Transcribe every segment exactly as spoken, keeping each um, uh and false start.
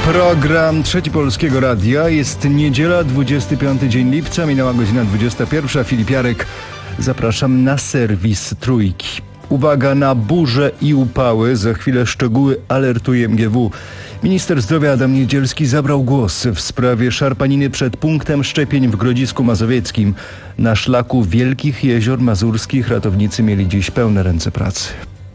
Program Trzeci Polskiego Radia. Jest niedziela, dwudziesty piąty dzień lipca, minęła godzina dwudziesta pierwsza. Filip Jarek, zapraszam na serwis Trójki. Uwaga na burze i upały, za chwilę szczegóły, alertuje M G W. Minister zdrowia Adam Niedzielski zabrał głos w sprawie szarpaniny przed punktem szczepień w Grodzisku Mazowieckim. Na szlaku Wielkich Jezior Mazurskich ratownicy mieli dziś pełne ręce pracy.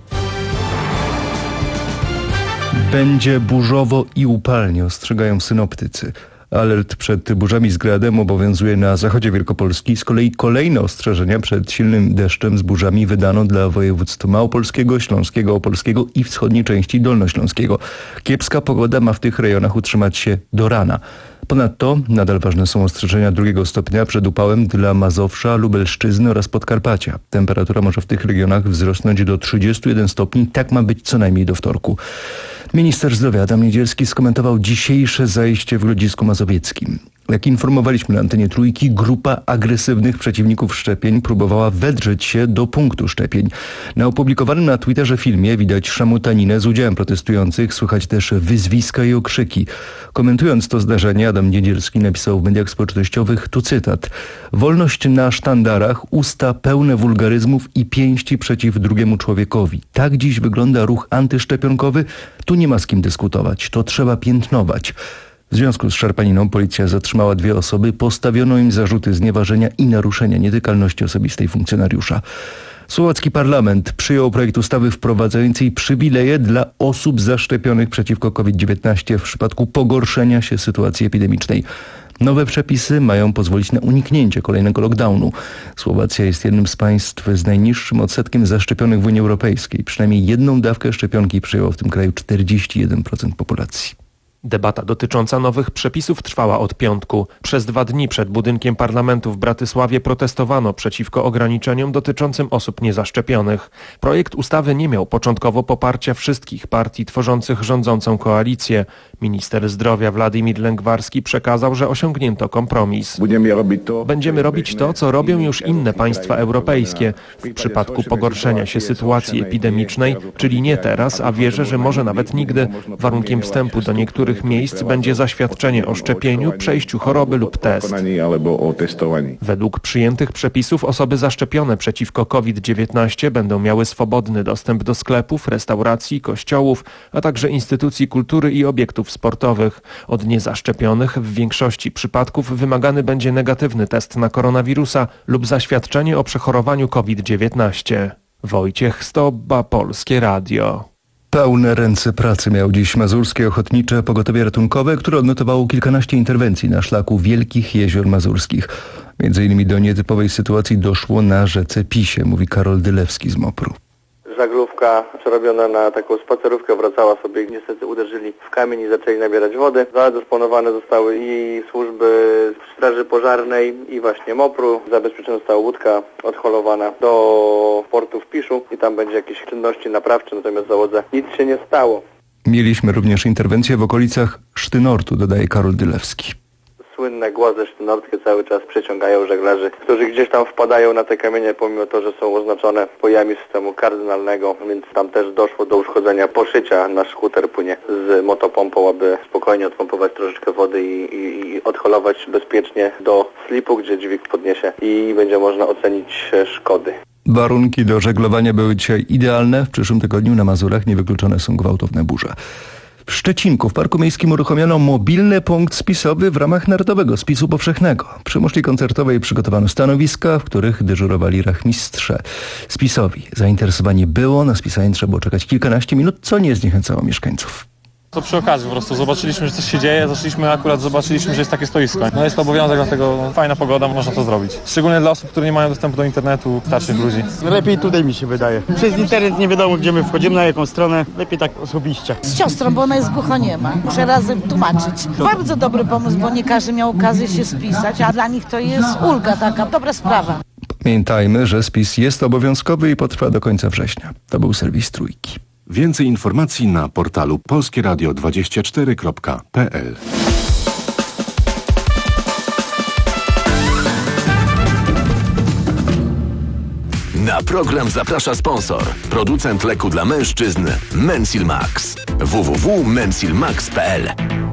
Będzie burzowo i upalnie, ostrzegają synoptycy. Alert przed burzami z gradem obowiązuje na zachodzie Wielkopolski. Z kolei kolejne ostrzeżenia przed silnym deszczem z burzami wydano dla województw małopolskiego, śląskiego, opolskiego i wschodniej części dolnośląskiego. Kiepska pogoda ma w tych rejonach utrzymać się do rana. Ponadto nadal ważne są ostrzeżenia drugiego stopnia przed upałem dla Mazowsza, Lubelszczyzny oraz Podkarpacia. Temperatura może w tych regionach wzrosnąć do trzydziestu jeden stopni. Tak ma być co najmniej do wtorku. Minister zdrowia Adam Niedzielski skomentował dzisiejsze zajście w Grodzisku Mazowieckim. Jak informowaliśmy na antenie Trójki, grupa agresywnych przeciwników szczepień próbowała wedrzeć się do punktu szczepień. Na opublikowanym na Twitterze filmie widać szamutaninę z udziałem protestujących, słychać też wyzwiska i okrzyki. Komentując to zdarzenie, Adam Niedzielski napisał w mediach społecznościowych, tu cytat: wolność na sztandarach, usta pełne wulgaryzmów i pięści przeciw drugiemu człowiekowi. Tak dziś wygląda ruch antyszczepionkowy. Tu nie ma z kim dyskutować, to trzeba piętnować. W związku z szarpaniną policja zatrzymała dwie osoby, postawiono im zarzuty znieważenia i naruszenia nietykalności osobistej funkcjonariusza. Słowacki parlament przyjął projekt ustawy wprowadzającej przywileje dla osób zaszczepionych przeciwko COVID dziewiętnaście w przypadku pogorszenia się sytuacji epidemicznej. Nowe przepisy mają pozwolić na uniknięcie kolejnego lockdownu. Słowacja jest jednym z państw z najniższym odsetkiem zaszczepionych w Unii Europejskiej. Przynajmniej jedną dawkę szczepionki przyjęło w tym kraju czterdzieści jeden procent populacji. Debata dotycząca nowych przepisów trwała od piątku. Przez dwa dni przed budynkiem parlamentu w Bratysławie protestowano przeciwko ograniczeniom dotyczącym osób niezaszczepionych. Projekt ustawy nie miał początkowo poparcia wszystkich partii tworzących rządzącą koalicję. Minister zdrowia Władimir Lęgwarski przekazał, że osiągnięto kompromis. Będziemy robić to, co robią już inne państwa europejskie w przypadku pogorszenia się sytuacji epidemicznej, czyli nie teraz, a wierzę, że może nawet nigdy. Warunkiem wstępu do niektórych miejsc będzie zaświadczenie o szczepieniu, przejściu choroby lub test. Według przyjętych przepisów osoby zaszczepione przeciwko COVID dziewiętnaście będą miały swobodny dostęp do sklepów, restauracji, kościołów, a także instytucji kultury i obiektów sportowych. Od niezaszczepionych w większości przypadków wymagany będzie negatywny test na koronawirusa lub zaświadczenie o przechorowaniu COVID dziewiętnaście. Wojciech Stobba, Polskie Radio. Pełne ręce pracy miał dziś Mazurskie Ochotnicze Pogotowie Ratunkowe, które odnotowało kilkanaście interwencji na szlaku Wielkich Jezior Mazurskich. Między innymi do nietypowej sytuacji doszło na rzece Pisie, mówi Karol Dylewski z Mopru. Żaglówka przerobiona na taką spacerówkę wracała sobie, niestety uderzyli w kamień i zaczęli nabierać wody. Zadysponowane zostały i służby straży pożarnej i właśnie Mopru. Zabezpieczona została łódka odholowana do portu w Piszu i tam będzie jakieś czynności naprawcze, natomiast załodze nic się nie stało. Mieliśmy również interwencję w okolicach Sztynortu, dodaje Karol Dylewski. Słynne głazy sztynorskie cały czas przyciągają żeglarzy, którzy gdzieś tam wpadają na te kamienie, pomimo to, że są oznaczone pojami systemu kardynalnego, więc tam też doszło do uszkodzenia poszycia. Nasz skuter płynie z motopompą, aby spokojnie odpompować troszeczkę wody i, i, i odholować bezpiecznie do slipu, gdzie dźwig podniesie i będzie można ocenić szkody. Warunki do żeglowania były dzisiaj idealne. W przyszłym tygodniu na Mazurach niewykluczone są gwałtowne burze. W Szczecinku w Parku Miejskim uruchomiono mobilny punkt spisowy w ramach Narodowego Spisu Powszechnego. Przy muszli koncertowej przygotowano stanowiska, w których dyżurowali rachmistrze spisowi. Zainteresowanie było, na spisanie trzeba było czekać kilkanaście minut, co nie zniechęcało mieszkańców. To przy okazji po prostu zobaczyliśmy, że coś się dzieje, zaczęliśmy akurat, zobaczyliśmy, że jest takie stoisko. No jest to obowiązek, dlatego fajna pogoda, można to zrobić. Szczególnie dla osób, które nie mają dostępu do internetu, starszych ludzi. Lepiej tutaj mi się wydaje. Przez internet nie wiadomo, gdzie my wchodzimy, na jaką stronę. Lepiej tak osobiście. Z siostrą, bo ona jest głuchoniema. Muszę razem tłumaczyć. Bardzo dobry pomysł, bo nie każdy miał okazję się spisać, a dla nich to jest ulga taka, dobra sprawa. Pamiętajmy, że spis jest obowiązkowy i potrwa do końca września. To był serwis Trójki. Więcej informacji na portalu polskie radio dwadzieścia cztery kropka p l. Na program zaprasza sponsor, producent leku dla mężczyzn Mensil Max. w w w kropka mensil max kropka p l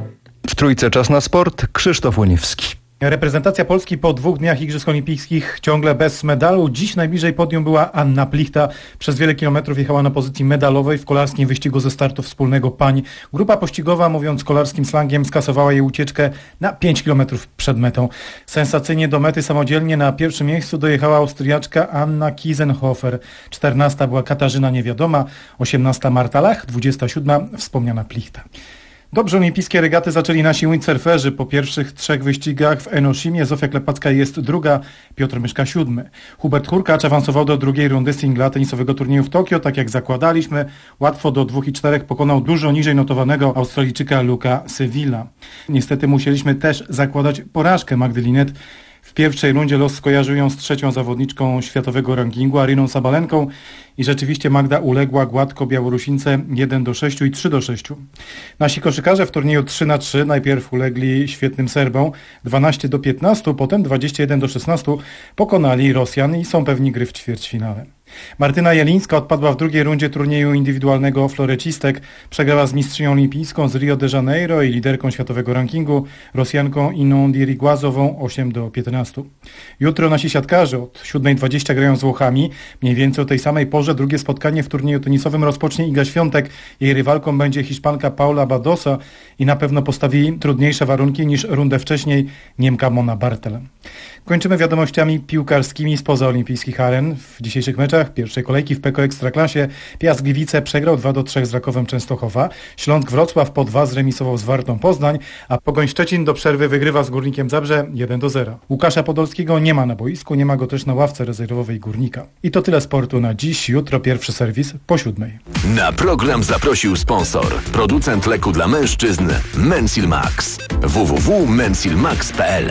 W trójce czas na sport. Krzysztof Łoniewski. Reprezentacja Polski po dwóch dniach Igrzysk Olimpijskich ciągle bez medalu. Dziś najbliżej podium była Anna Plichta. Przez wiele kilometrów jechała na pozycji medalowej w kolarskim wyścigu ze startu wspólnego pań. Grupa pościgowa, mówiąc kolarskim slangiem, skasowała jej ucieczkę na pięć kilometrów przed metą. Sensacyjnie do mety samodzielnie na pierwszym miejscu dojechała Austriaczka Anna Kiesenhofer. czternasta była Katarzyna Niewiadoma, osiemnasta Marta Lach, dwudziesta siódma wspomniana Plichta. Dobrze olimpijskie regaty zaczęli nasi windsurferzy. Po pierwszych trzech wyścigach w Enoshimie Zofia Klepacka jest druga, Piotr Myszka siódmy. Hubert Hurkacz awansował do drugiej rundy singla tenisowego turnieju w Tokio, tak jak zakładaliśmy. Łatwo do dwóch i czterech pokonał dużo niżej notowanego Australijczyka Luca Sevilla. Niestety musieliśmy też zakładać porażkę Magdy Linet. W pierwszej rundzie los skojarzył ją z trzecią zawodniczką światowego rankingu, Aryną Sabalenką, i rzeczywiście Magda uległa gładko Białorusince jeden do sześciu i trzy do sześciu. Nasi koszykarze w turnieju trzy na trzy najpierw ulegli świetnym Serbom dwanaście do piętnastu, potem dwadzieścia jeden do szesnastu pokonali Rosjan i są pewni gry w ćwierćfinale. Martyna Jelińska odpadła w drugiej rundzie turnieju indywidualnego florecistek. Przegrała z mistrzynią olimpijską z Rio de Janeiro i liderką światowego rankingu, Rosjanką Iną Dirigłazową osiem do piętnastu. Jutro nasi siatkarze od siódma dwadzieścia grają z Włochami. Mniej więcej o tej samej porze drugie spotkanie w turnieju tenisowym rozpocznie Iga Świątek. Jej rywalką będzie Hiszpanka Paula Badosa i na pewno postawi trudniejsze warunki niż rundę wcześniej Niemka Mona Bartel. Kończymy wiadomościami piłkarskimi spoza olimpijskich aren. W dzisiejszych meczach pierwszej kolejki w P K O Ekstraklasie Piast Gliwice przegrał dwa do trzech z Rakowem Częstochowa. Śląsk Wrocław po dwa zremisował z Wartą Poznań, a Pogoń Szczecin do przerwy wygrywa z Górnikiem Zabrze jeden do zera. Łukasza Podolskiego nie ma na boisku, nie ma go też na ławce rezerwowej Górnika. I to tyle sportu na dziś. Jutro pierwszy serwis po siódmej. Na program zaprosił sponsor. Producent leku dla mężczyzn Mensil Max. w w w kropka mensilmax kropka p l.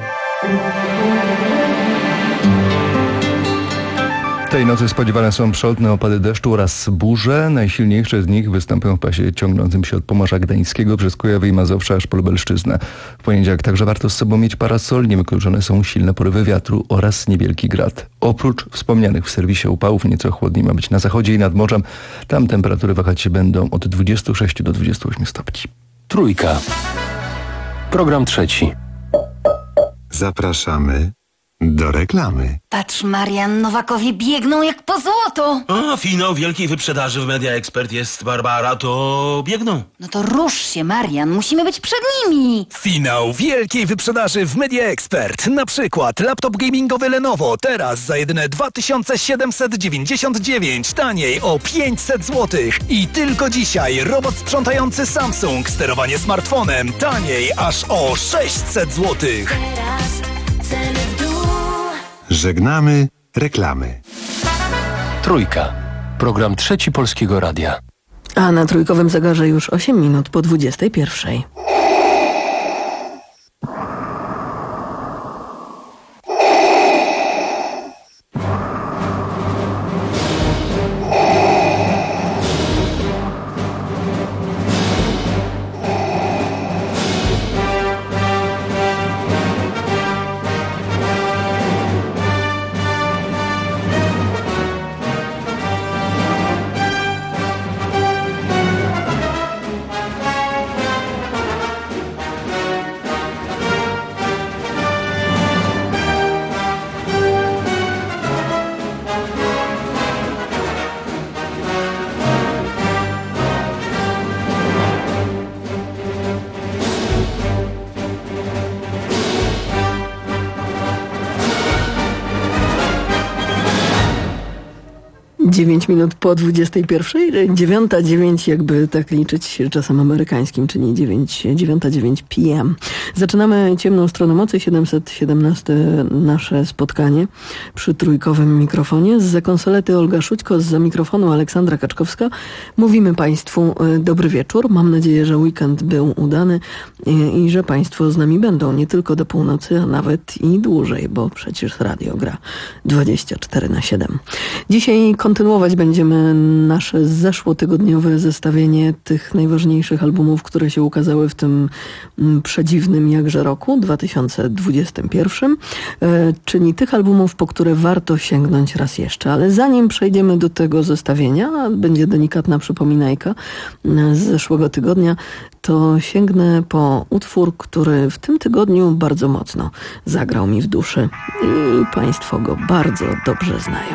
Tej nocy spodziewane są przelotne opady deszczu oraz burze. Najsilniejsze z nich występują w pasie ciągnącym się od Pomorza Gdańskiego przez Kujawy i Mazowsze aż po Lubelszczyznę. W poniedziałek także warto z sobą mieć parasol. Niewykluczone są silne porywy wiatru oraz niewielki grad. Oprócz wspomnianych w serwisie upałów nieco chłodniej ma być na zachodzie i nad morzem. Tam temperatury wahać się będą od dwudziestu sześciu do dwudziestu ośmiu stopni. Trójka. Program trzeci. Zapraszamy do reklamy. Patrz, Marian, Nowakowie biegną jak po złoto. O, finał wielkiej wyprzedaży w Media Expert jest, Barbara, to biegną. No to rusz się, Marian, musimy być przed nimi. Finał wielkiej wyprzedaży w Media Expert. Na przykład laptop gamingowy Lenovo teraz za jedyne dwa tysiące siedemset dziewięćdziesiąt dziewięć, taniej o pięćset złotych. I tylko dzisiaj robot sprzątający Samsung, sterowanie smartfonem, taniej aż o sześćset złotych. Żegnamy reklamy. Trójka. Program trzeci Polskiego Radia. A na trójkowym zegarze już osiem minut po dwudziestej pierwszej. dziewięć minut po dwudziestej pierwszej, dziewiąta dziewięć, jakby tak liczyć czasem amerykańskim, czyli dziewięć, dziewiąta dziewięć p m. Zaczynamy Ciemną Stronę Mocy, siedemset siedemnaste nasze spotkanie przy trójkowym mikrofonie. Zza konsolety Olga Szućko, zza mikrofonu Aleksandra Kaczkowska. Mówimy Państwu dobry wieczór. Mam nadzieję, że weekend był udany i, i że Państwo z nami będą nie tylko do północy, a nawet i dłużej, bo przecież radio gra dwadzieścia cztery na siedem. Dzisiaj kontynuujemy Kontynuować będziemy nasze zeszłotygodniowe zestawienie tych najważniejszych albumów, które się ukazały w tym przedziwnym jakże roku dwa tysiące dwudziestym pierwszym, czyli tych albumów, po które warto sięgnąć raz jeszcze. Ale zanim przejdziemy do tego zestawienia, będzie delikatna przypominajka z zeszłego tygodnia, to sięgnę po utwór, który w tym tygodniu bardzo mocno zagrał mi w duszy i Państwo go bardzo dobrze znają.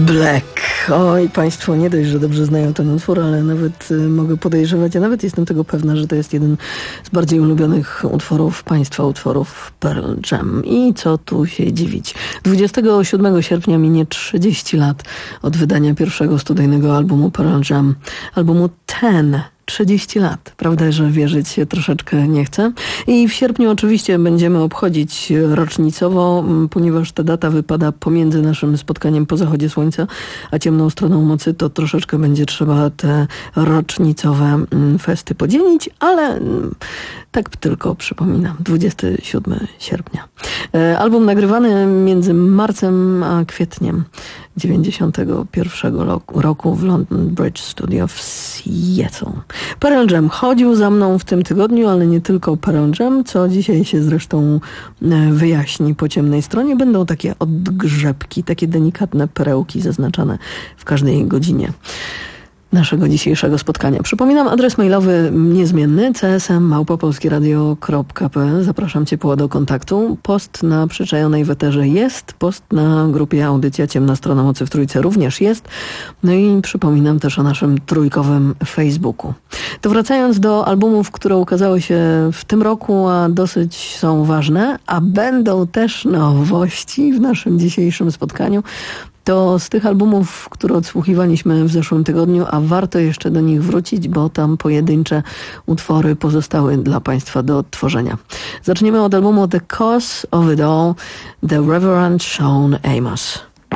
Black. Oj, Państwo nie dość, że dobrze znają ten utwór, ale nawet y, mogę podejrzewać, a nawet jestem tego pewna, że to jest jeden z bardziej ulubionych utworów Państwa, utworów Pearl Jam. I co tu się dziwić. dwudziestego siódmego sierpnia minie trzydzieści lat od wydania pierwszego studyjnego albumu Pearl Jam, albumu Ten. trzydzieści lat. Prawda, że wierzyć się troszeczkę nie chcę. I w sierpniu oczywiście będziemy obchodzić rocznicowo, ponieważ ta data wypada pomiędzy naszym spotkaniem po zachodzie słońca, a ciemną stroną nocy, to troszeczkę będzie trzeba te rocznicowe festy podzielić, ale tak tylko przypominam. dwudziestego siódmego sierpnia. Album nagrywany między marcem a kwietniem dziewięćdziesiątego pierwszego roku w London Bridge Studio w Seattle. Pearl Jam chodził za mną w tym tygodniu, ale nie tylko Pearl Jam, co dzisiaj się zresztą wyjaśni po ciemnej stronie. Będą takie odgrzebki, takie delikatne perełki zaznaczane w każdej godzinie naszego dzisiejszego spotkania. Przypominam, adres mailowy niezmienny c s m małpa polskie radio kropka p l. Zapraszam ciepło do kontaktu. Post na Przyczajonej w eterze jest. Post na grupie Audycja Ciemna Strona Mocy w Trójce również jest. No i przypominam też o naszym trójkowym Facebooku. To wracając do albumów, które ukazały się w tym roku, a dosyć są ważne, a będą też nowości w naszym dzisiejszym spotkaniu, to z tych albumów, które odsłuchiwaliśmy w zeszłym tygodniu, a warto jeszcze do nich wrócić, bo tam pojedyncze utwory pozostały dla Państwa do odtworzenia. Zaczniemy od albumu The Cause of It All, The Reverend Sean Amos.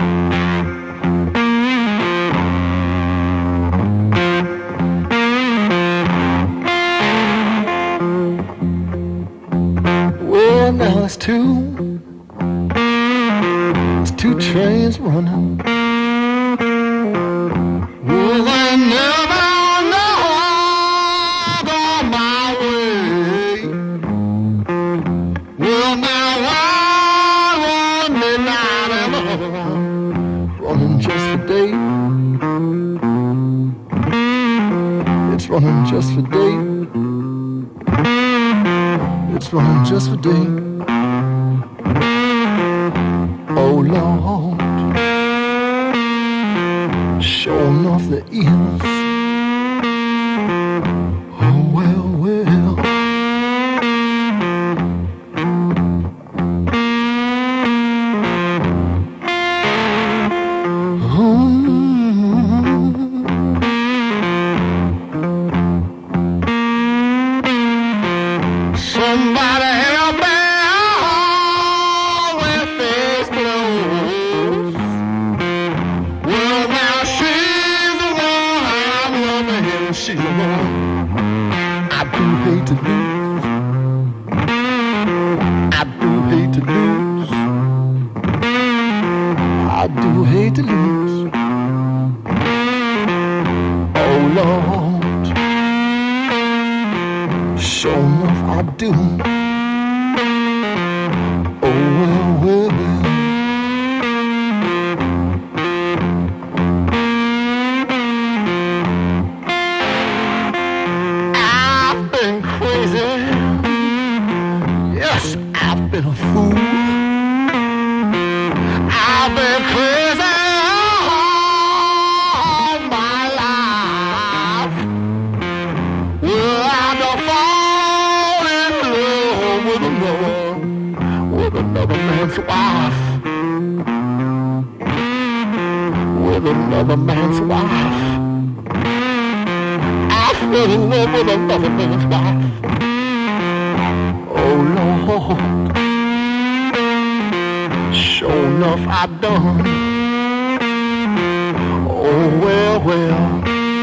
Well, now it's two. Two trains running. Well, they never know about my way. Well, now one, one midnight and another one, running just for day. It's running just for day. It's running just for day. Oh Lord, sure enough there is. Oh well, well. Somebody help me. She's the one I do hate to lose. I do hate to lose. I do hate to lose. Oh Lord, sure enough I do. Oh well, well, well. Been a fool. I've been crazy all my life. Well, I don't fall in love with another, with another man's wife. With another man's wife. I fell in love with another man's wife. Oh Lord, sure enough I done. Oh well, well.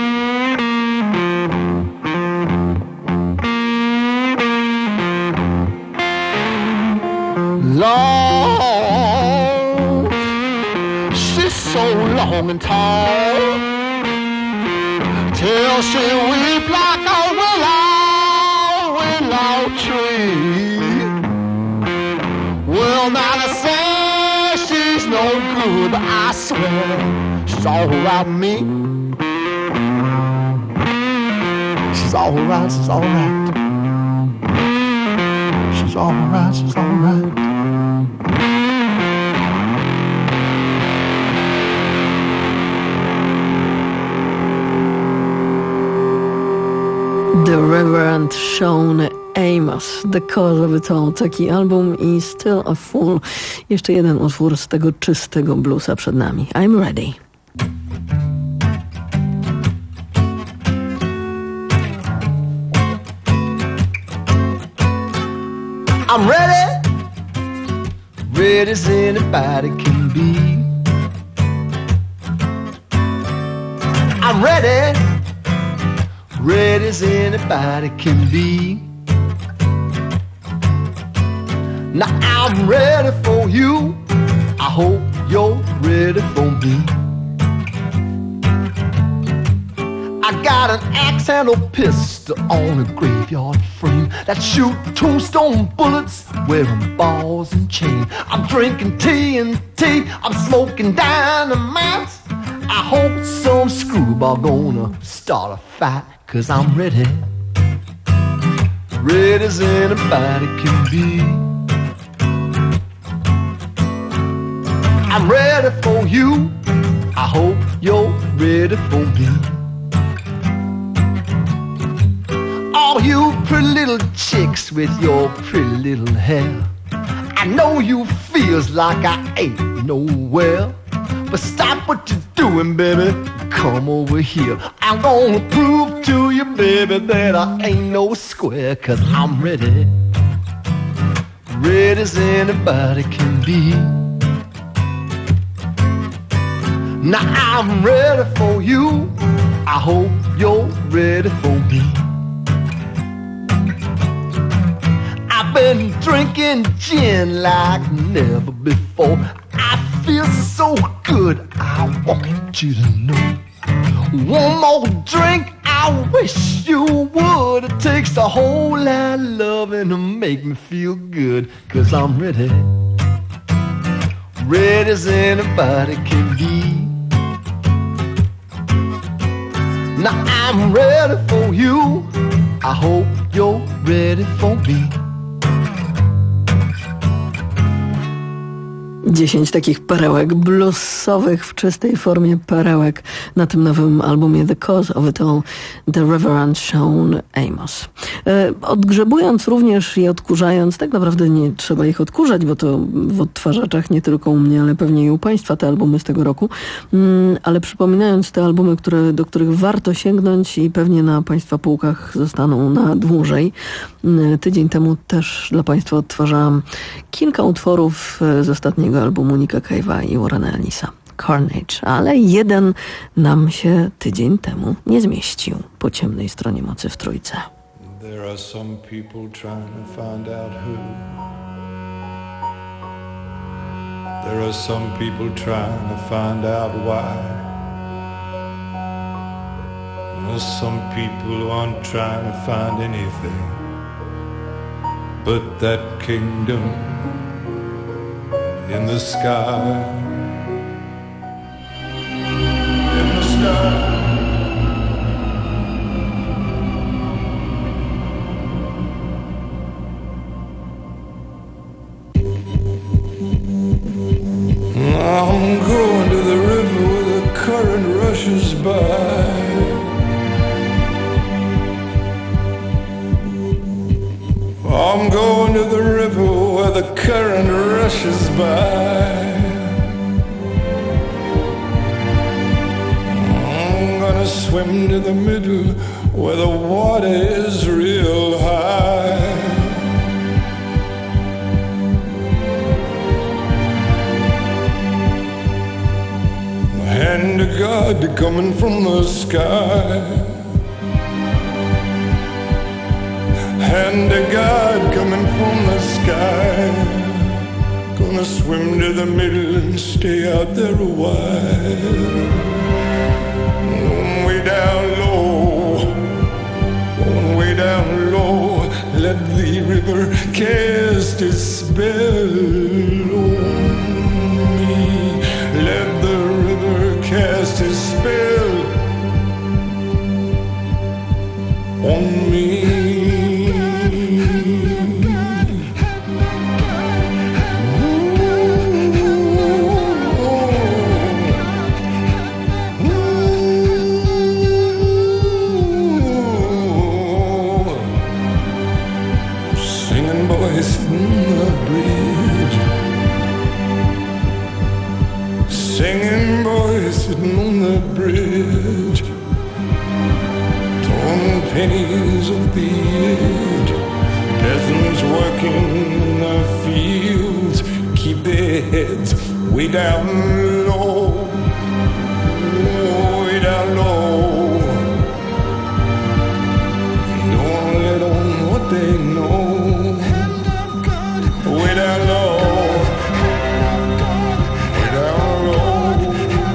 Lord, she's so long and tall, till she weep like a willow, willow tree. Well, now to say she's no good, but I swear she's all right with me. She's all right, she's all right. She's all right, she's all right. The Reverend Sean Amos, The Cause of It All, taki album i Still a Fool. Jeszcze jeden utwór z tego czystego bluesa przed nami. I'm Ready. I'm ready, ready as anybody can be. I'm ready, ready as anybody can be. Now I'm ready for you, I hope you're ready for me. I got an axe and a pistol on a graveyard frame that shoot tombstone bullets, wearing balls and chain. I'm drinking T N T, I'm smoking dynamite. I hope some screwball gonna start a fight, 'cause I'm ready, ready as anybody can be. I'm ready for you, I hope you're ready for me. All you pretty little chicks with your pretty little hair, I know you feels like I ain't nowhere, but stop what you're doing, baby, come over here. I'm gonna prove to you, baby, that I ain't no square, 'cause I'm ready, ready as anybody can be. Now I'm ready for you, I hope you're ready for me. I've been drinking gin like never before. I feel so good, I want you to know. One more drink, I wish you would. It takes a whole lot of loving to make me feel good, 'cause I'm ready, ready as anybody can be. Now I'm ready for you, I hope you're ready for me. Dziesięć takich perełek bluesowych w czystej formie perełek na tym nowym albumie The Cause of It All, The Reverend Sean Amos. E, odgrzebując również i odkurzając, tak naprawdę nie trzeba ich odkurzać, bo to w odtwarzaczach nie tylko u mnie, ale pewnie i u Państwa te albumy z tego roku, mm, ale przypominając te albumy, które, do których warto sięgnąć i pewnie na Państwa półkach zostaną na dłużej. Mm, tydzień temu też dla Państwa odtwarzałam kilka utworów z ostatniego albumu Nicka Cave'a i Warrena Ellisa, Carnage, ale jeden nam się tydzień temu nie zmieścił po ciemnej stronie mocy w trójce. There are some people trying to find out who. There are some people trying to find out why. There's some people who aren't trying to find anything but that kingdom in the sky, in the sky. I'm going to the river where the current rushes by. I'm going to the river where the current rushes by. I'm gonna swim to the middle where the water is real high. The hand of God coming from the sky. Hand of God coming from the sky. Gonna swim to the middle and stay out there a while. Way down low, way down low, let the river cast its spell on me. Let the river cast its spell on me. bridge. Torn pennies of beard. Peasants working in the fields keep their heads way down low, way down low. Don't let on what they know. Way down low, way down low.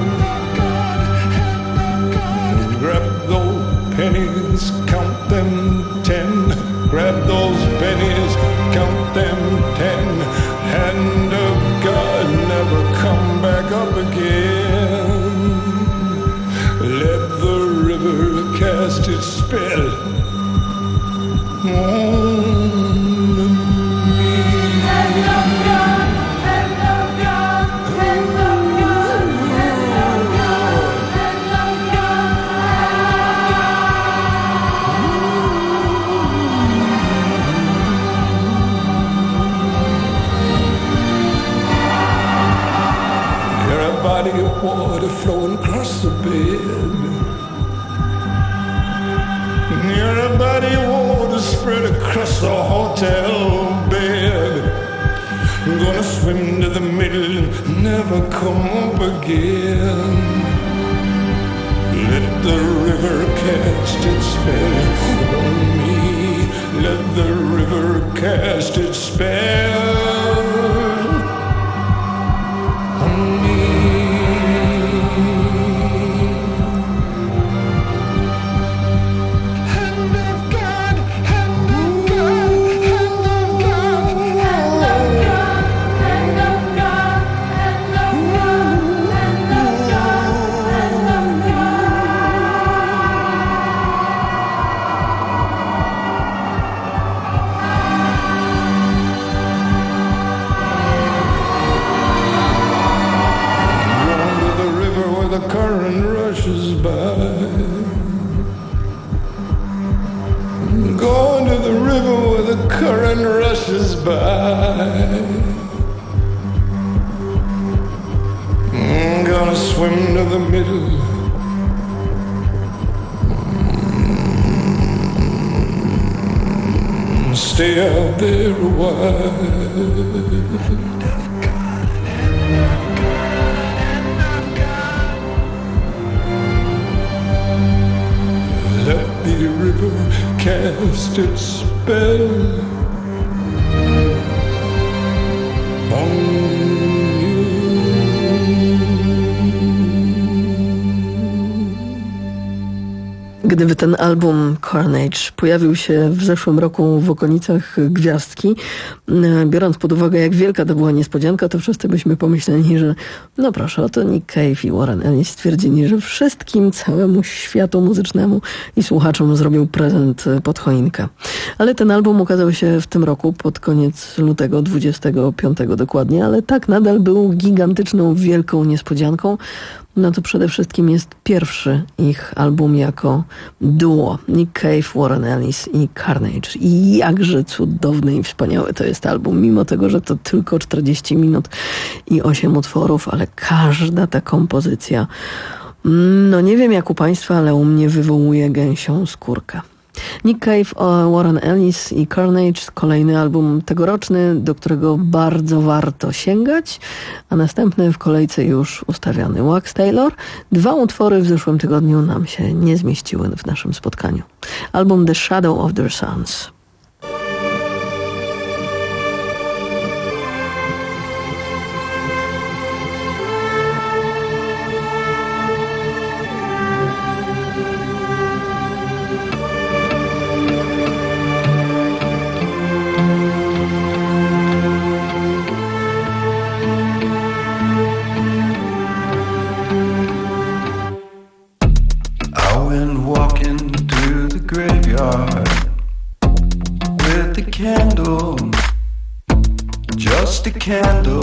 Grab those pennies, count them ten. Grab those pennies, count them ten. Hand of God, never come back up again. Let the river cast its spell on me. Hand of God, hand of God, hand of God, hand of God, hand of God. A body of water flowing across the bed. Near a body of water spread across the hotel bed. I'm gonna swim to the middle and never come up again. Let the river cast its spell on me. Let the river cast its spell on me. The current rushes by. Going to the river where the current rushes by. I'm gonna swim to the middle. Stay out there a while. Let the river cast its spell on Gdyby ten album Carnage pojawił się w zeszłym roku w okolicach Gwiazdki, biorąc pod uwagę, jak wielka to była niespodzianka, to wszyscy byśmy pomyśleli, że no proszę, oto Nick Cave i Warren Ellis stwierdzili, że wszystkim, całemu światu muzycznemu i słuchaczom zrobił prezent pod choinkę. Ale ten album ukazał się w tym roku, pod koniec lutego, dwudziestego piątego dokładnie, ale tak nadal był gigantyczną, wielką niespodzianką. No to przede wszystkim jest pierwszy ich album jako duo. Nick Cave, Warren Ellis i Carnage. I jakże cudowny i wspaniały to jest album, mimo tego, że to tylko czterdzieści minut i osiem utworów, ale każda ta kompozycja, no nie wiem jak u Państwa, ale u mnie wywołuje gęsią skórkę. Nick Cave, Warren Ellis i Carnage, kolejny album tegoroczny, do którego bardzo warto sięgać, a następny w kolejce już ustawiony. Wax Taylor. Dwa utwory w zeszłym tygodniu nam się nie zmieściły w naszym spotkaniu. Album The Shadow of Their Sons. Candle,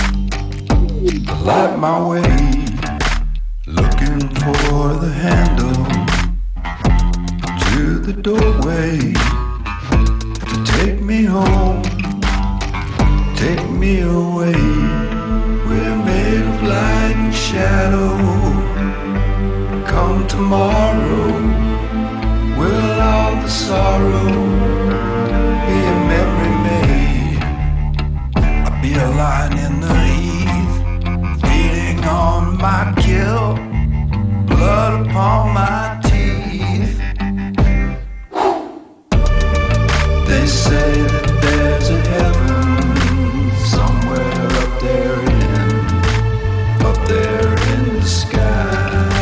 light my way, looking for the handle to the doorway to take me home, take me away. We're made of light and shadow, Come tomorrow, will all the sorrow be a memory made? I'll be a lion in the heath, feeding on my kill, blood upon my teeth. They say that there's a heaven somewhere up there in, up there in the sky.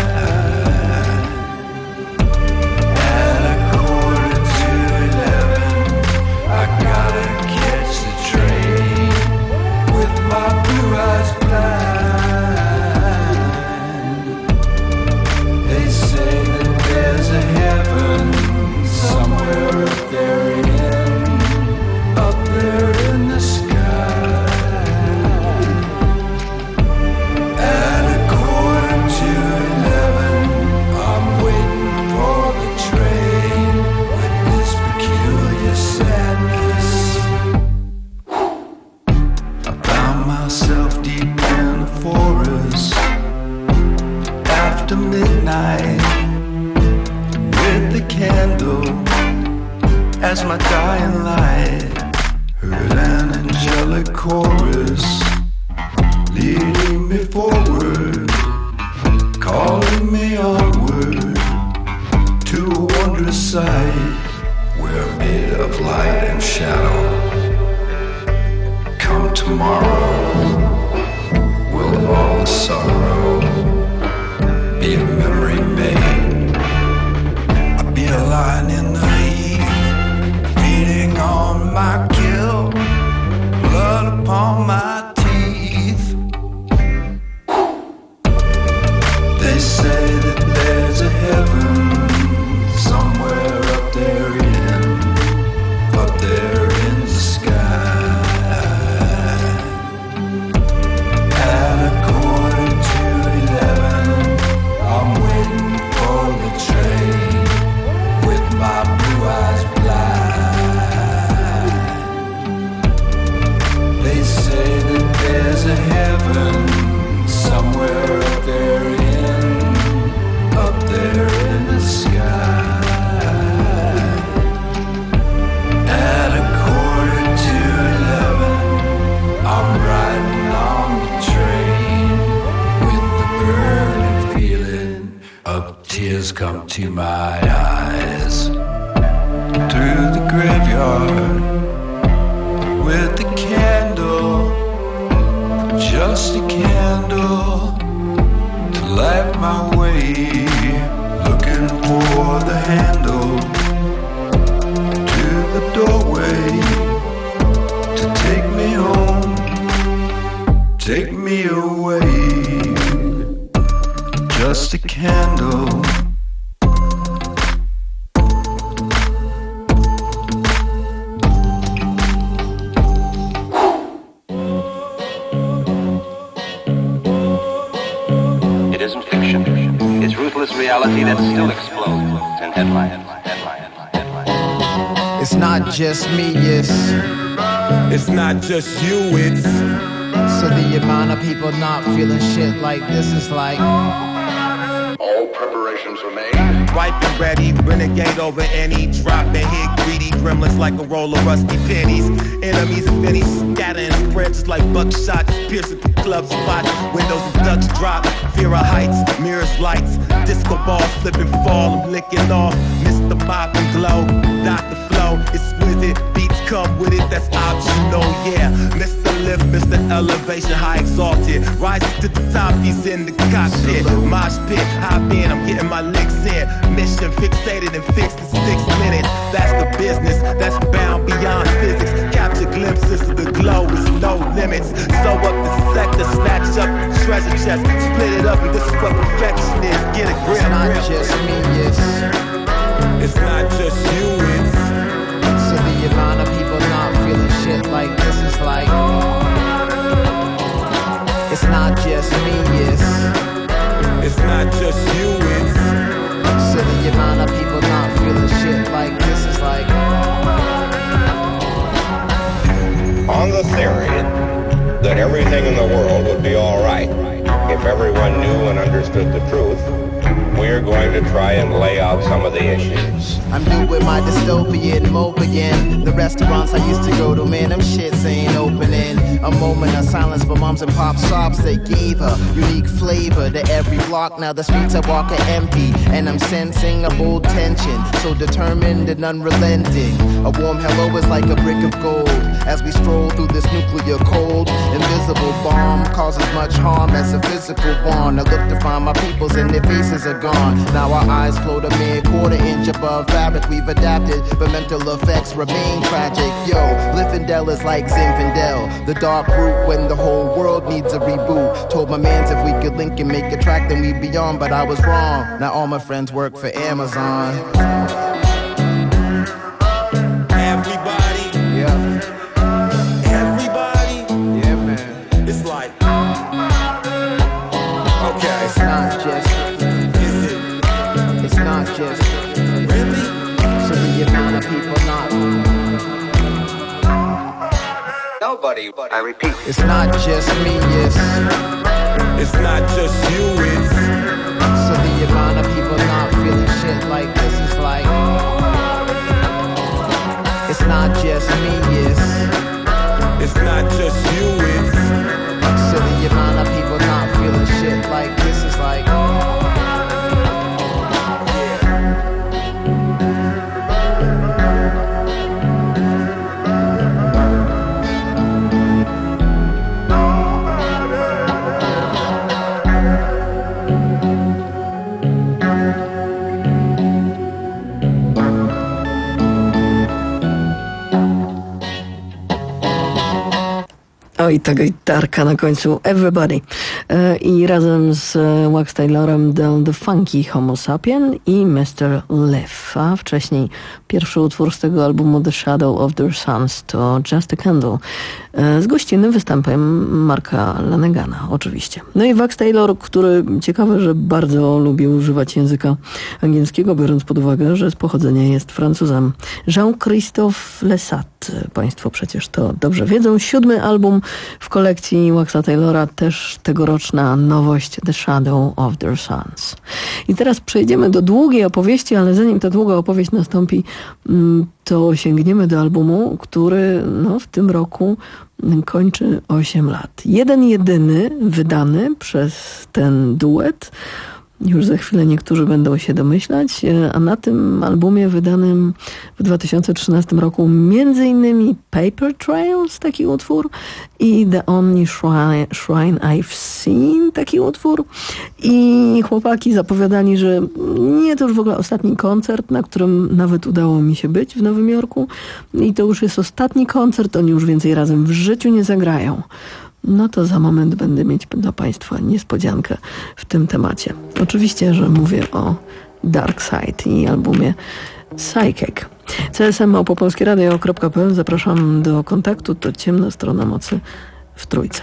As my dying light heard an angelic chorus leading me forward, calling me onward to a wondrous sight. We're made of light and shadow. Come tomorrow, will all the sorrow be a memory made? I'll be a lion in the on my kill, blood upon my teeth. They say that there's a heaven somewhere up there in, up there in the sky. At a quarter to eleven, I'm waiting for the train with my blue eyes blind. They say that there's a heaven somewhere up there in, up there in the sky. At a quarter to eleven, I'm riding on the train with the burning feeling of tears come to my eyes. Through the graveyard with the candle, just a candle to light my way, looking for the handle to the doorway to take me home, take me away. Just a candle. Reality that still explodes in headlines. Headlines. Headlines. It's not just me, it's It's not just you, it's So the amount of people not feeling shit like this is like all preparations are made. Ripe and ready, renegade over any drop and hit greedy gremlins like a roll of rusty pennies. Enemies and pennies scatter and spread just like buckshot, piercing the club spot. Windows and Dutch drop, fear of heights, mirrors lights, disco balls slipping fall, I'm licking off. Mister Mop and Glow, Doctor Flow, exquisite beats come with it, that's optional, yeah. Mister Lift, Mister Elevation, high exalted, rises to the top, he's in the cockpit. Mosh pit, hop in, I'm getting my licks in. Mission fixated and fixed in six minutes. That's the business, that's bound beyond physics. Capture glimpses of the glow with no limits. Sew up the sector, snatch up the treasure chest, split it up, and this is what perfection is. Get a grip. It's not just me, it's It's not just you, it's So the amount of people not feeling shit like this is like It's not just me, it's It's not just you, it's So the amount of people not feeling shit like this is like On the theory that everything in the world would be all right if everyone knew and understood the truth, we're going to try and lay out some of the issues. I'm new with my dystopia and mope again. The restaurants I used to go to, man, them shits ain't opening. A moment of silence for moms and pop shops. They gave a unique flavor to every block. Now the streets I walk are empty, and I'm sensing a bold tension, so determined and unrelenting. A warm hello is like a brick of gold as we stroll through this nuclear cold. Invisible bomb causes much harm as a physical bond. I look to find my peoples and their faces are gone. Now our eyes float a mere quarter inch above fabric. We've adapted, but mental effects remain tragic. Yo, Liffendel is like Zinfandel, the dark root when the whole world needs a reboot. Told my mans if we could link and make a track, then we'd be on, but I was wrong. Now all my friends work for Amazon. Everybody, yeah. Everybody, yeah, man. It's like, okay, it's not just, is it? It's not just, really? So the amount of people not. Nobody, I repeat, it's not just me, it's, it's not just you, it's, so the amount of people not feeling shit like this is like, it's not just me, it's, it's not just you, it's, so the amount of people not feeling shit like this is like, Oj, ta gitarka na końcu Everybody. I razem z Wax Taylorem The, The Funky Homo Sapien i mister Liv. A wcześniej pierwszy utwór z tego albumu The Shadow of Their Sons to Just a Candle. Z gościnnym występem Marka Lanegana, oczywiście. No i Wax Taylor, który ciekawe, że bardzo lubi używać języka angielskiego, biorąc pod uwagę, że z pochodzenia jest Francuzem. Jean-Christophe Lessat, państwo przecież to dobrze wiedzą. Siódmy album w kolekcji Waxa Taylora, też tegoroczna nowość The Shadow of Their Sons. I teraz przejdziemy do długiej opowieści, ale zanim ta długa opowieść nastąpi, to sięgniemy do albumu, który no, w tym roku kończy osiem lat. Jeden jedyny wydany przez ten duet. Już za chwilę niektórzy będą się domyślać, a na tym albumie wydanym w dwa tysiące trzynastym roku między innymi Paper Trails, taki utwór, i The Only Shrine, Shrine I've Seen, taki utwór. I chłopaki zapowiadali, że nie, to już w ogóle ostatni koncert, na którym nawet udało mi się być w Nowym Jorku. I to już jest ostatni koncert, oni już więcej razem w życiu nie zagrają. No to za moment będę mieć dla państwa niespodziankę w tym temacie. Oczywiście, że mówię o Dark Side i albumie Psychic. C S M małpa polskie radio kropka p l. Zapraszam do kontaktu. To Ciemna Strona Mocy w Trójce.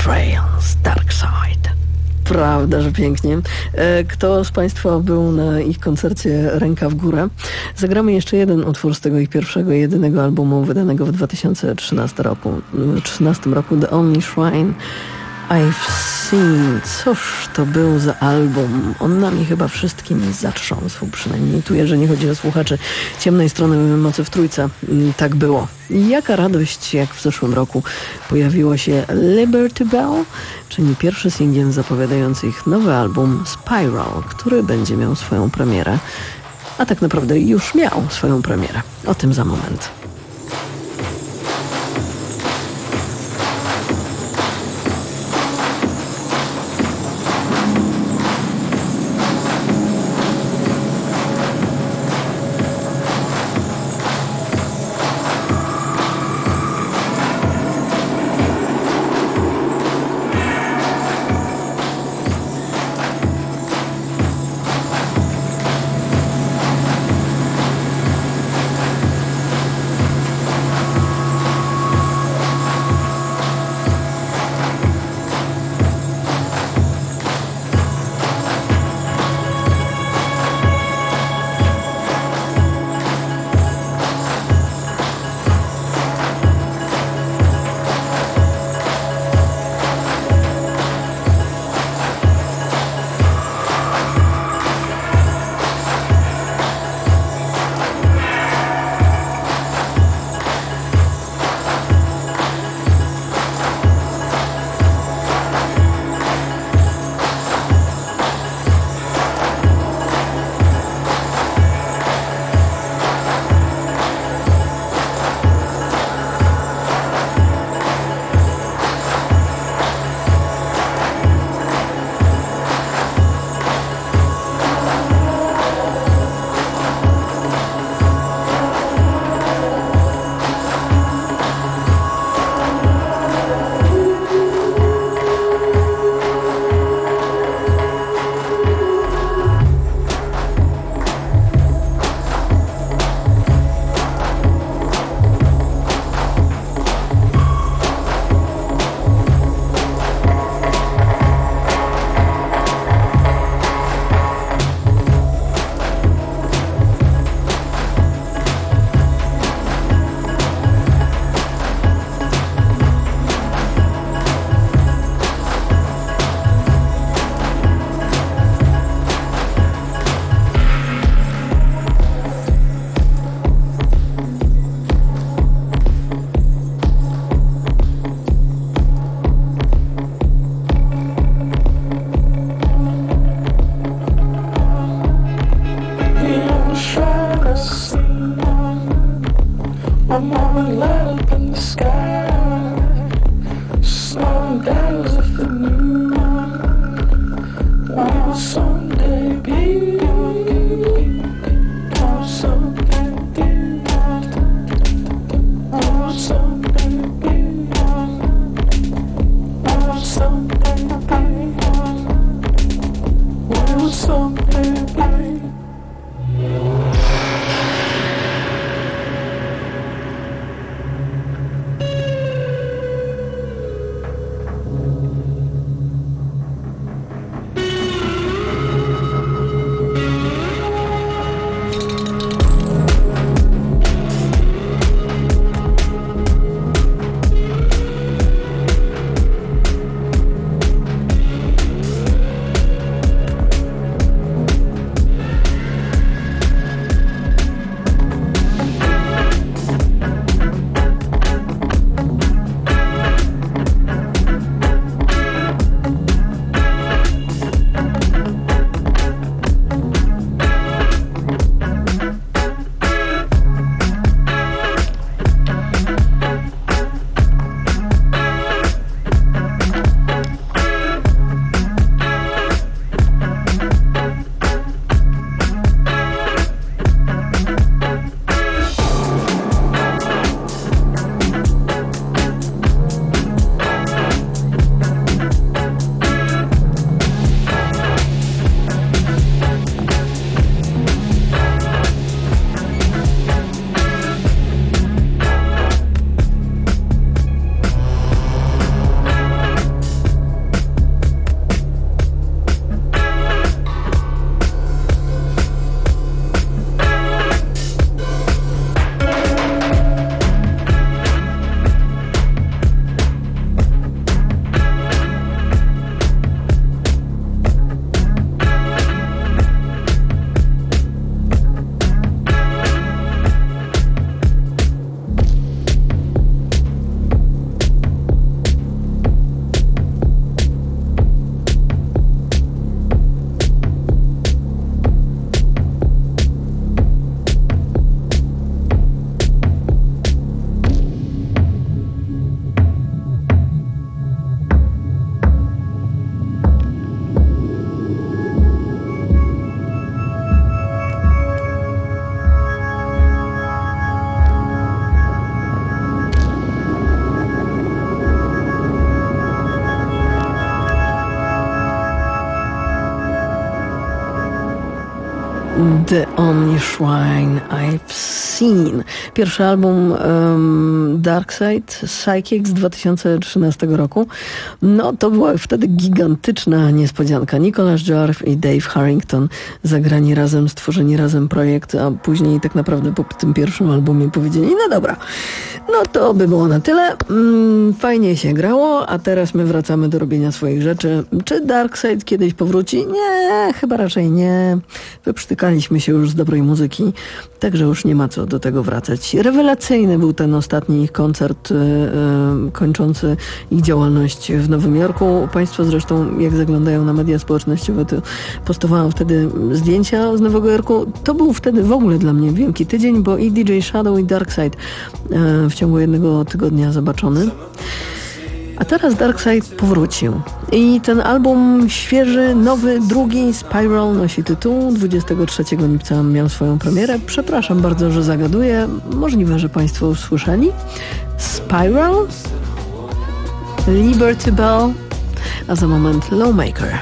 Trails, Dark Side. Prawda, że pięknie. Kto z Państwa był na ich koncercie Ręka w górę? Zagramy jeszcze jeden utwór z tego ich pierwszego, jedynego albumu wydanego w dwa tysiące trzynastym roku. trzynastym roku The Only Shrine I've Seen. Cóż to był za album? On nami chyba wszystkim zatrząsł, przynajmniej tu, jeżeli chodzi o słuchaczy Ciemnej Strony Mocy w Trójce. Tak było. I jaka radość, jak w zeszłym roku pojawiło się Liberty Bell, czyli pierwszy singiel zapowiadający ich nowy album Spiral, który będzie miał swoją premierę, a tak naprawdę już miał swoją premierę. O tym za moment. The Only Shrine I've Seen. Pierwszy album um, Dark Side Psychic z dwa tysiące trzynastego roku. No to była wtedy gigantyczna niespodzianka. Nicholas Jarve i Dave Harrington zagrani razem, stworzeni razem projekt, a później tak naprawdę po tym pierwszym albumie powiedzieli, no dobra, no to by było na tyle. Mm, fajnie się grało, a teraz my wracamy do robienia swoich rzeczy. Czy Dark Side kiedyś powróci? Nie, chyba raczej nie. Wyprztykaliśmy się już z dobrej muzyki, także już nie ma co do tego wracać. Rewelacyjny był ten ostatni ich koncert yy, yy, kończący ich działalność w Nowym Jorku. Państwo zresztą, jak zaglądają na media społecznościowe, to postowałam wtedy zdjęcia z Nowego Jorku. To był wtedy w ogóle dla mnie wielki tydzień, bo i D J Shadow i Dark Side yy, w ciągu jednego tygodnia zobaczony. A teraz Dark Side powrócił. I ten album świeży, nowy, drugi, Spiral nosi tytuł. dwudziestego trzeciego lipca miał swoją premierę. Przepraszam bardzo, że zagaduję. Możliwe, że Państwo usłyszeli. Spiral, Liberty Bell, a za moment Lawmaker.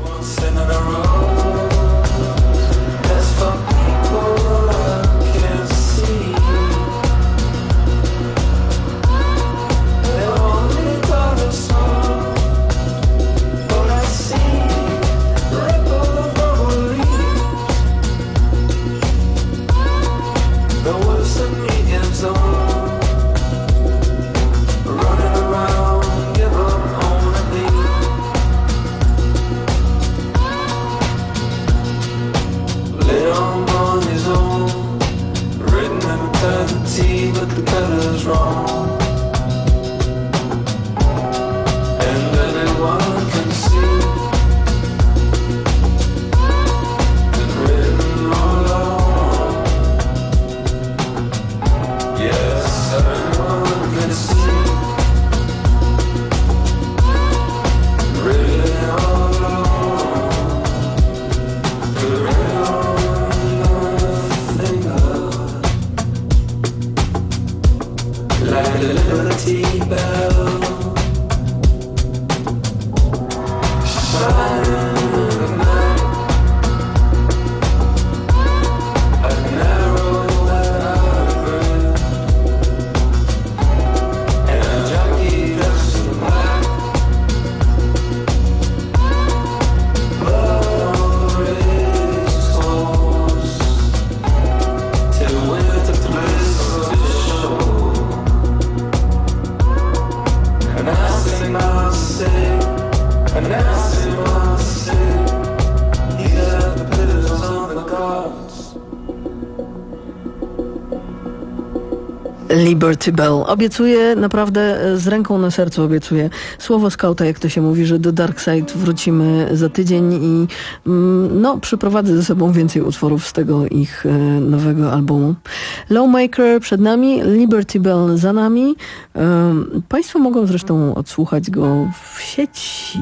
Liberty Bell. Obiecuję, naprawdę z ręką na sercu obiecuję. Słowo skauta, jak to się mówi, że do Dark Side wrócimy za tydzień i no, przyprowadzę ze sobą więcej utworów z tego ich nowego albumu. Lawmaker przed nami, Liberty Bell za nami. Państwo mogą zresztą odsłuchać go w sieci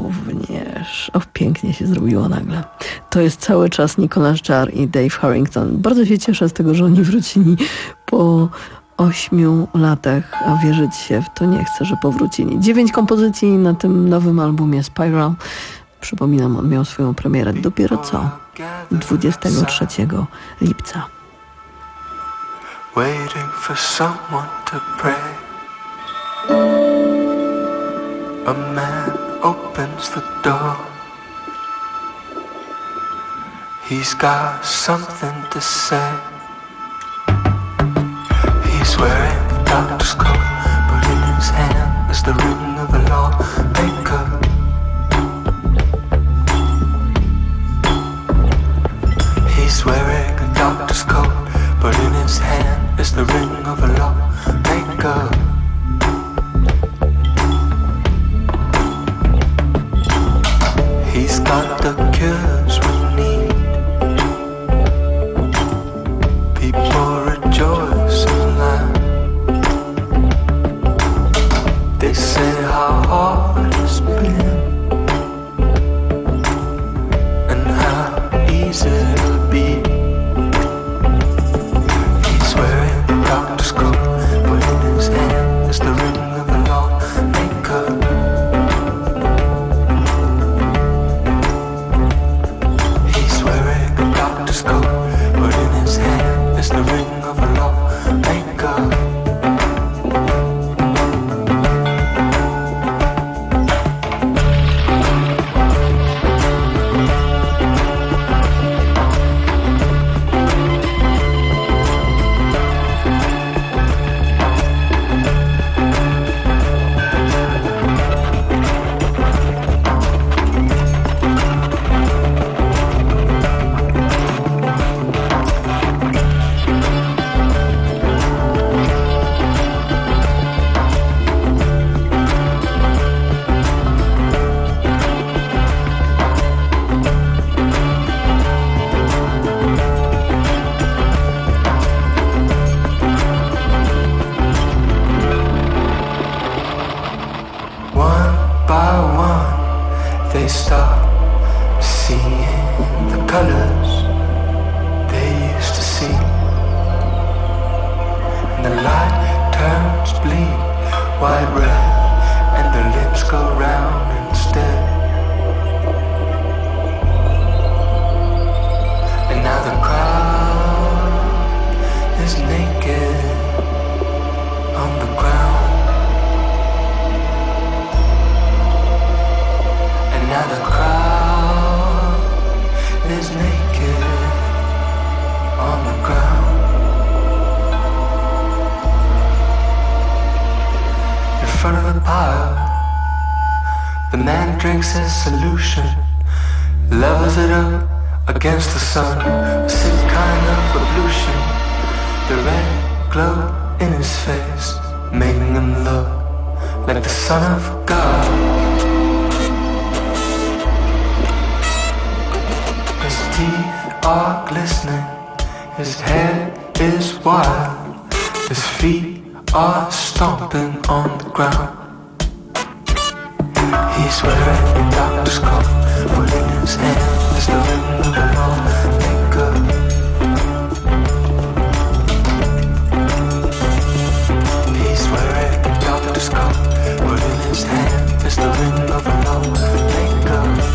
również. O, pięknie się zrobiło nagle. To jest cały czas Nicholas Jarre i Dave Harrington. Bardzo się cieszę z tego, że oni wrócili po ośmiu latach, a wierzyć się w to nie chcę, że powrócili. Dziewięć kompozycji na tym nowym albumie Spiral. Przypominam, on miał swoją premierę dopiero co? dwudziestego trzeciego lipca. Waiting for someone to pray. A man opens the door. He's got something to say. He's wearing a doctor's coat, but in his hand is the ring of a lawmaker. He's wearing a doctor's coat, but in his hand is the ring of a lawmaker. He's got the cures we need. People rejoice in that. They say how hard it's been and how easy it'll be. He's wearing a doctor's coat, but in his hand is the ring of a lawmaker. He's wearing a doctor's coat, colors they used to see. And the light turns bleed, white red, and their lips go round instead. And now the crowd is naked on the ground. And now the crowd is naked on the ground. In front of the pile, the man drinks his solution, levels it up against the sun, a sick kind of ablution. The red glow in his face, making him look like the Son of God. His teeth are glistening, his hair is wild, his feet are stomping on the ground. He's wearing a doctor's coat, but in his hand is the ring of a lawmaker. He's wearing a doctor's coat, but in his hand is the ring of a lawmaker.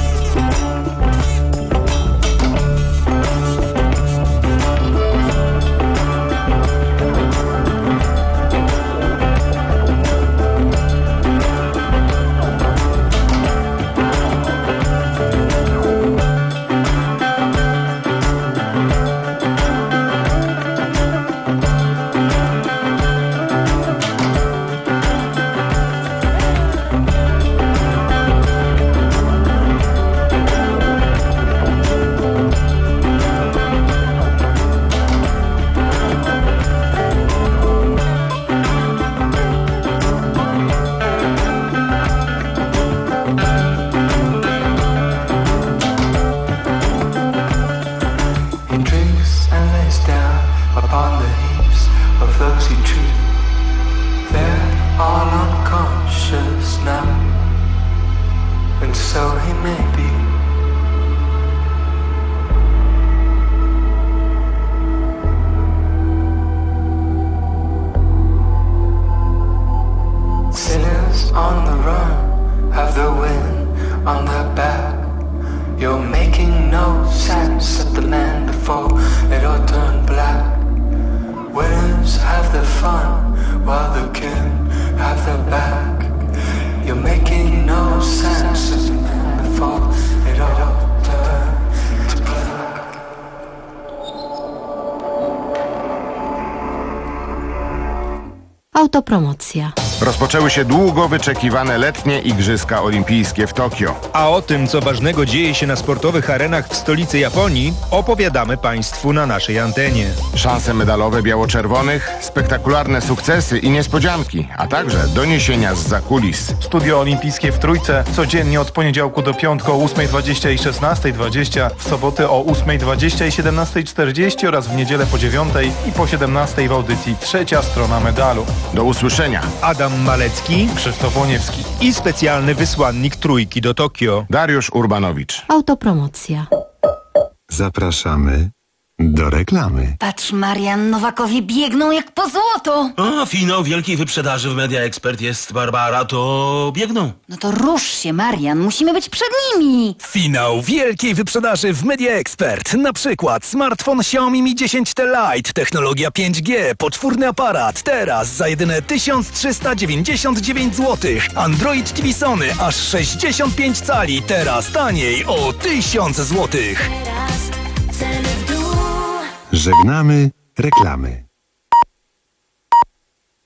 Autopromocja. Rozpoczęły się długo wyczekiwane letnie Igrzyska Olimpijskie w Tokio. A o tym, co ważnego dzieje się na sportowych arenach w stolicy Japonii, opowiadamy Państwu na naszej antenie. Szanse medalowe biało-czerwonych, spektakularne sukcesy i niespodzianki, a także doniesienia z zakulis. Studio Olimpijskie w Trójce codziennie od poniedziałku do piątku o ósmej dwadzieścia i szesnastej dwadzieścia, w soboty o ósmej dwadzieścia i siedemnastej czterdzieści oraz w niedzielę po dziewiątej i po siedemnastej w audycji Trzecia Strona Medalu. Do usłyszenia. Adam Malecki, Krzysztof Łoniewski i specjalny wysłannik Trójki do Tokio, Dariusz Urbanowicz. Autopromocja. Zapraszamy do reklamy. Patrz, Marian, Nowakowie biegną jak po złoto. A, finał wielkiej wyprzedaży w Media Expert jest, Barbara, to biegną. No to rusz się, Marian, musimy być przed nimi. Finał wielkiej wyprzedaży w Media Expert. Na przykład smartfon Xiaomi Mi dziesięć T Lite, technologia pięć G, poczwórny aparat, teraz za jedyne tysiąc trzysta dziewięćdziesiąt dziewięć złotych. Android T V Sony aż sześćdziesiąt pięć cali, teraz taniej o tysiąc złotych. Żegnamy reklamy.